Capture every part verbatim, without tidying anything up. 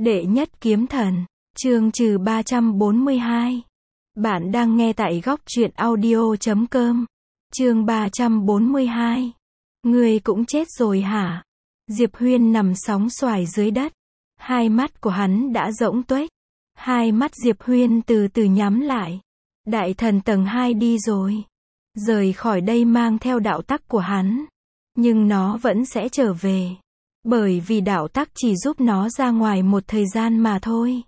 Đệ nhất kiếm thần, chương trừ ba trăm bốn mươi hai. Bạn đang nghe tại góc truyện audio chấm com. Chương ba trăm bốn mươi hai. Ngươi cũng chết rồi hả? Diệp Huyên nằm sóng xoài dưới đất. Hai mắt của hắn đã rỗng tuếch. Hai mắt Diệp Huyên từ từ nhắm lại. Đại thần tầng hai đi rồi. Rời khỏi đây mang theo đạo tắc của hắn. Nhưng nó vẫn sẽ trở về. Bởi vì đạo tắc chỉ giúp nó ra ngoài một thời gian mà thôi.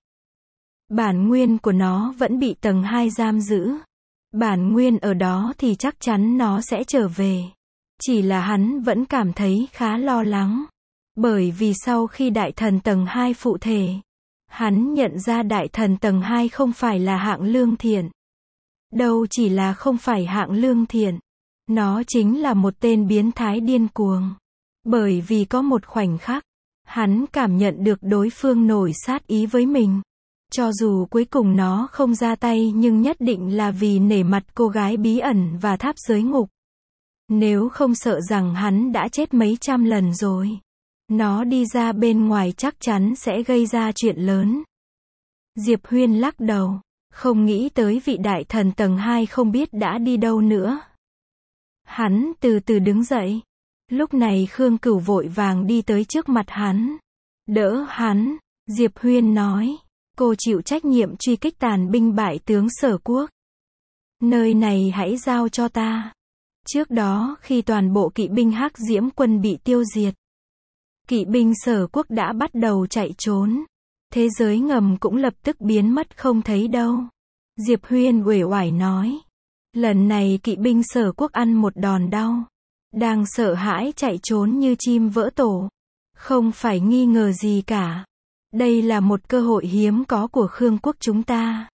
Bản nguyên của nó vẫn bị tầng hai giam giữ. Bản nguyên ở đó thì chắc chắn nó sẽ trở về. Chỉ là hắn vẫn cảm thấy khá lo lắng. Bởi vì sau khi đại thần tầng hai phụ thể, hắn nhận ra đại thần tầng hai không phải là hạng lương thiện. Đâu chỉ là không phải hạng lương thiện. Nó chính là một tên biến thái điên cuồng. Bởi vì có một khoảnh khắc, hắn cảm nhận được đối phương nổi sát ý với mình. Cho dù cuối cùng nó không ra tay nhưng nhất định là vì nể mặt cô gái bí ẩn và tháp giới ngục. Nếu không sợ rằng hắn đã chết mấy trăm lần rồi. Nó đi ra bên ngoài chắc chắn sẽ gây ra chuyện lớn. Diệp Huyên lắc đầu, không nghĩ tới vị đại thần tầng hai không biết đã đi đâu nữa. Hắn từ từ đứng dậy. Lúc này Khương Cửu vội vàng đi tới trước mặt hắn. Đỡ hắn, Diệp Huyên nói. Cô chịu trách nhiệm truy kích tàn binh bại tướng Sở Quốc. Nơi này hãy giao cho ta. Trước đó khi toàn bộ kỵ binh Hắc Diễm quân bị tiêu diệt, kỵ binh Sở Quốc đã bắt đầu chạy trốn. Thế giới ngầm cũng lập tức biến mất không thấy đâu. Diệp Huyên uể oải nói. Lần này kỵ binh Sở Quốc ăn một đòn đau. Đang sợ hãi chạy trốn như chim vỡ tổ. Không phải nghi ngờ gì cả. Đây là một cơ hội hiếm có của Khương quốc chúng ta.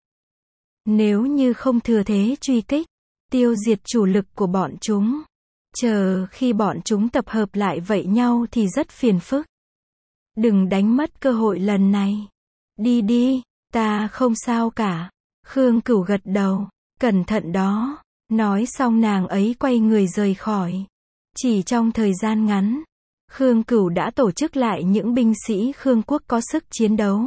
Nếu như không thừa thế truy kích, tiêu diệt chủ lực của bọn chúng, chờ khi bọn chúng tập hợp lại vây nhau thì rất phiền phức. Đừng đánh mất cơ hội lần này. Đi đi, ta không sao cả. Khương Cửu gật đầu. Cẩn thận đó. Nói xong nàng ấy quay người rời khỏi. Chỉ trong thời gian ngắn, Khương Cửu đã tổ chức lại những binh sĩ Khương quốc có sức chiến đấu.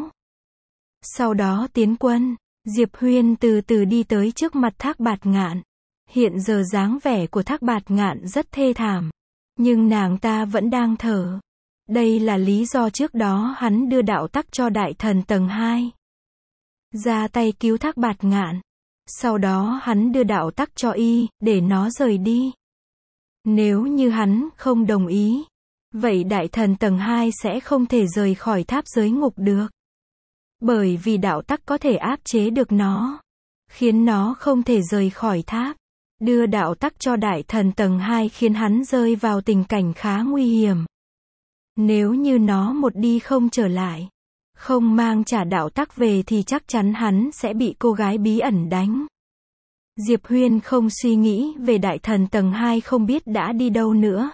Sau đó tiến quân, Diệp Huyên từ từ đi tới trước mặt Thác Bạt Ngạn. Hiện giờ dáng vẻ của Thác Bạt Ngạn rất thê thảm. Nhưng nàng ta vẫn đang thở. Đây là lý do trước đó hắn đưa đạo tắc cho đại thần tầng hai. Ra tay cứu Thác Bạt Ngạn. Sau đó hắn đưa đạo tắc cho y, để nó rời đi. Nếu như hắn không đồng ý, vậy đại thần tầng hai sẽ không thể rời khỏi tháp giới ngục được. Bởi vì đạo tắc có thể áp chế được nó, khiến nó không thể rời khỏi tháp. Đưa đạo tắc cho đại thần tầng hai khiến hắn rơi vào tình cảnh khá nguy hiểm. Nếu như nó một đi không trở lại, không mang trả đạo tắc về thì chắc chắn hắn sẽ bị cô gái bí ẩn đánh. Diệp Huyên không suy nghĩ về đại thần tầng hai không biết đã đi đâu nữa.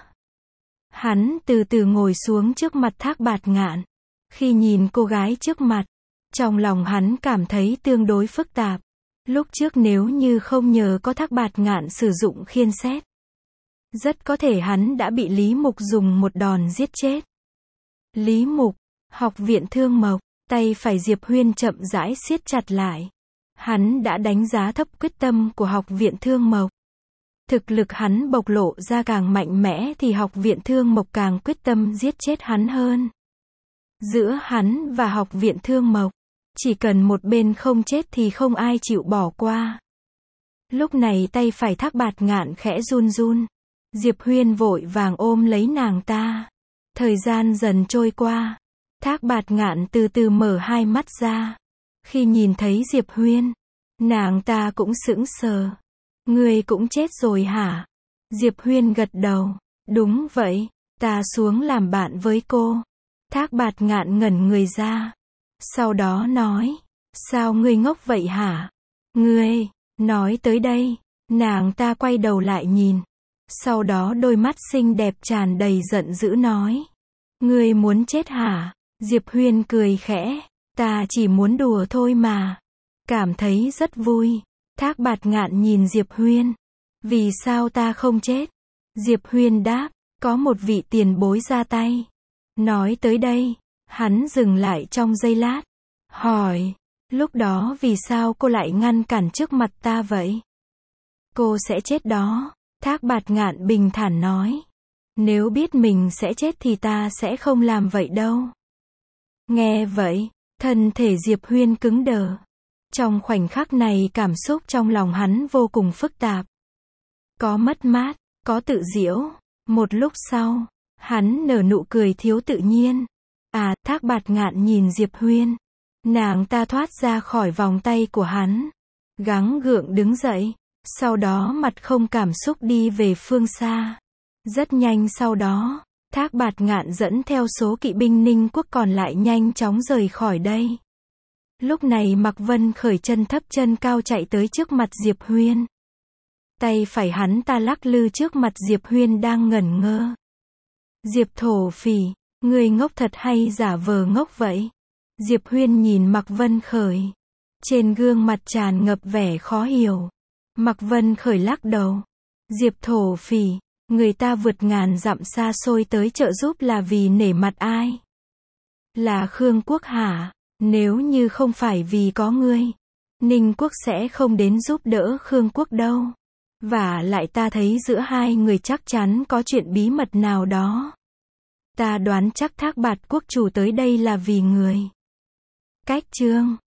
Hắn từ từ ngồi xuống trước mặt Thác Bạt Ngạn. Khi nhìn cô gái trước mặt, trong lòng hắn cảm thấy tương đối phức tạp. Lúc trước nếu như không nhờ có Thác Bạt Ngạn sử dụng khiên sét, rất có thể hắn đã bị Lý Mục dùng một đòn giết chết. Lý Mục, Học viện Thương Mộc, tay phải Diệp Huyên chậm rãi siết chặt lại. Hắn đã đánh giá thấp quyết tâm của Học viện Thương Mộc. Thực lực hắn bộc lộ ra càng mạnh mẽ thì Học viện Thương Mộc càng quyết tâm giết chết hắn hơn. Giữa hắn và Học viện Thương Mộc, chỉ cần một bên không chết thì không ai chịu bỏ qua. Lúc này tay phải Thác Bạt Ngạn khẽ run run. Diệp Huyên vội vàng ôm lấy nàng ta. Thời gian dần trôi qua. Thác Bạt Ngạn từ từ mở hai mắt ra. Khi nhìn thấy Diệp Huyên, nàng ta cũng sững sờ. Ngươi cũng chết rồi hả? Diệp Huyên gật đầu. Đúng vậy, ta xuống làm bạn với cô. Thác Bạt Ngạn ngẩn người ra. Sau đó nói, sao ngươi ngốc vậy hả? Ngươi, nói tới đây, nàng ta quay đầu lại nhìn. Sau đó đôi mắt xinh đẹp tràn đầy giận dữ nói. Ngươi muốn chết hả? Diệp Huyên cười khẽ. Ta chỉ muốn đùa thôi mà. Cảm thấy rất vui. Thác Bạt Ngạn nhìn Diệp Huyên. Vì sao ta không chết? Diệp Huyên đáp. Có một vị tiền bối ra tay. Nói tới đây, Hắn dừng lại trong giây lát. Hỏi. Lúc đó vì sao cô lại ngăn cản trước mặt ta vậy? Cô sẽ chết đó. Thác Bạt Ngạn bình thản nói. Nếu biết mình sẽ chết thì ta sẽ không làm vậy đâu. Nghe vậy, thân thể Diệp Huyên cứng đờ. Trong khoảnh khắc này cảm xúc trong lòng hắn vô cùng phức tạp. Có mất mát, có tự giễu. Một lúc sau, hắn nở nụ cười thiếu tự nhiên. À, Thác Bạt Ngạn nhìn Diệp Huyên. Nàng ta thoát ra khỏi vòng tay của hắn. Gắng gượng đứng dậy. Sau đó mặt không cảm xúc đi về phương xa. Rất nhanh sau đó, Thác Bạt Ngạn dẫn theo số kỵ binh Ninh Quốc còn lại nhanh chóng rời khỏi đây. Lúc này Mạc Vân Khởi chân thấp chân cao chạy tới trước mặt Diệp Huyên. Tay phải hắn ta lắc lư trước mặt Diệp Huyên đang ngẩn ngơ. Diệp thổ phỉ, người ngốc thật hay giả vờ ngốc vậy? Diệp Huyên nhìn Mạc Vân Khởi. Trên gương mặt tràn ngập vẻ khó hiểu. Mạc Vân Khởi lắc đầu. Diệp thổ phỉ, người ta vượt ngàn dặm xa xôi tới trợ giúp là vì nể mặt ai? Là Khương Quốc hả? Nếu như không phải vì có ngươi, Ninh Quốc sẽ không đến giúp đỡ Khương Quốc đâu. Và lại ta thấy giữa hai người chắc chắn có chuyện bí mật nào đó. Ta đoán chắc Thác Bạt Quốc chủ tới đây là vì người. Cách chương